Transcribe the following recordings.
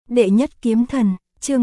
Đệ nhất kiếm thần, chương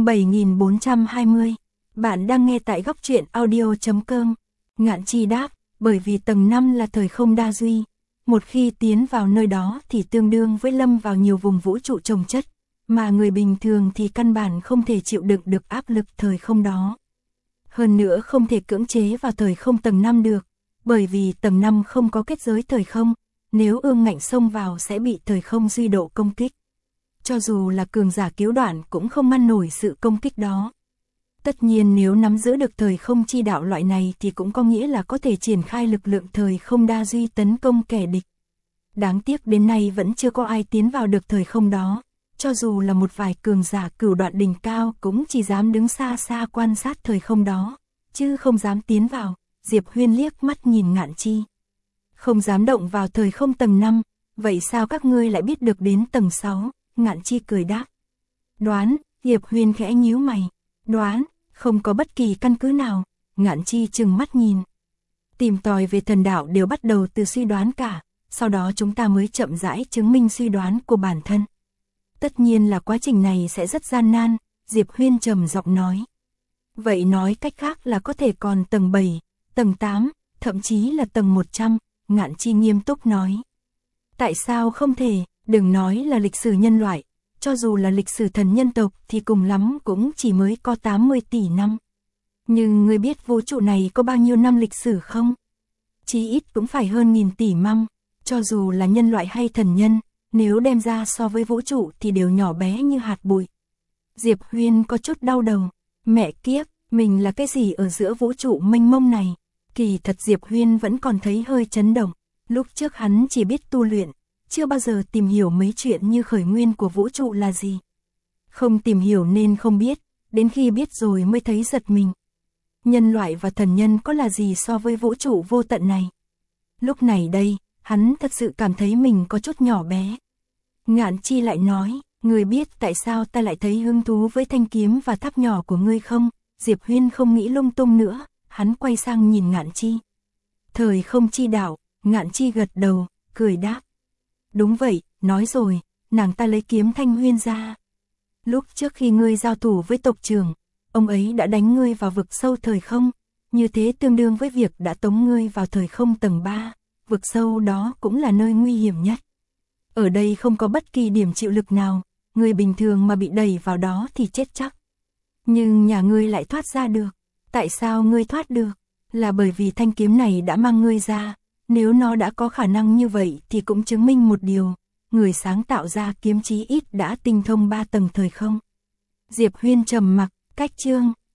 7420. Bạn đang nghe tại góc truyện audio.com. Ngạn Chi đáp, bởi vì tầng 5 là thời không đa duy. Một khi tiến vào nơi đó thì tương đương với lâm vào nhiều vùng vũ trụ chồng chất, mà người bình thường thì căn bản không thể chịu đựng được áp lực thời không đó. Hơn nữa không thể cưỡng chế vào thời không tầng 5 được, bởi vì tầng 5 không có kết giới thời không, nếu ương ngạnh xông vào sẽ bị thời không duy độ công kích. Cho dù là cường giả cứu đoạn cũng không ngăn nổi sự công kích đó. Tất nhiên nếu nắm giữ được thời không chi đạo loại này thì cũng có nghĩa là có thể triển khai lực lượng thời không đa duy tấn công kẻ địch. Đáng tiếc đến nay vẫn chưa có ai tiến vào được thời không đó. Cho dù là một vài cường giả cửu đoạn đỉnh cao cũng chỉ dám đứng xa xa quan sát thời không đó, chứ không dám tiến vào. Diệp Huyên liếc mắt nhìn Ngạn Chi. Không dám động vào thời không tầng 5, vậy sao các ngươi lại biết được đến tầng 6? Ngạn Chi cười đáp. Đoán, Diệp Huyên khẽ nhíu mày. Đoán, không có bất kỳ căn cứ nào. Ngạn Chi trừng mắt nhìn. Tìm tòi về thần đạo đều bắt đầu từ suy đoán cả, sau đó chúng ta mới chậm rãi chứng minh suy đoán của bản thân. Tất nhiên là quá trình này sẽ rất gian nan, Diệp Huyên trầm giọng nói. Vậy nói cách khác là có thể còn tầng 7, tầng 8, thậm chí là tầng 100, Ngạn Chi nghiêm túc nói. Tại sao không thể, đừng nói là lịch sử nhân loại, cho dù là lịch sử thần nhân tộc thì cùng lắm cũng chỉ mới có 80 tỷ năm. Nhưng ngươi biết vũ trụ này có bao nhiêu năm lịch sử không? Chí ít cũng phải hơn 1000 tỷ năm, cho dù là nhân loại hay thần nhân, nếu đem ra so với vũ trụ thì đều nhỏ bé như hạt bụi. Diệp Huyên có chút đau đầu, mẹ kiếp, mình là cái gì ở giữa vũ trụ mênh mông này? Kỳ thật Diệp Huyên vẫn còn thấy hơi chấn động, lúc trước hắn chỉ biết tu luyện, chưa bao giờ tìm hiểu mấy chuyện như khởi nguyên của vũ trụ là gì. Không tìm hiểu nên không biết, đến khi biết rồi mới thấy giật mình. Nhân loại và thần nhân có là gì so với vũ trụ vô tận này? Lúc này đây, hắn thật sự cảm thấy mình có chút nhỏ bé. Ngạn Chi lại nói, ngươi biết tại sao ta lại thấy hứng thú với thanh kiếm và tháp nhỏ của ngươi không? Diệp Huyên không nghĩ lung tung nữa, hắn quay sang nhìn Ngạn Chi. Thời không chi đạo, Ngạn Chi gật đầu, cười đáp. Đúng vậy, nói rồi, nàng ta lấy kiếm Thanh Huyên ra. Lúc trước khi ngươi giao thủ với tộc trưởng, ông ấy đã đánh ngươi vào vực sâu thời không, như thế tương đương với việc đã tống ngươi vào thời không tầng 3, vực sâu đó cũng là nơi nguy hiểm nhất. Ở đây không có bất kỳ điểm chịu lực nào, người bình thường mà bị đẩy vào đó thì chết chắc. Nhưng nhà ngươi lại thoát ra được, tại sao ngươi thoát được? Là bởi vì thanh kiếm này đã mang ngươi ra. Nếu nó đã có khả năng như vậy thì cũng chứng minh một điều, người sáng tạo ra kiếm chí ít đã tinh thông 3 tầng thời không. Diệp Huyên trầm mặc, cách chương,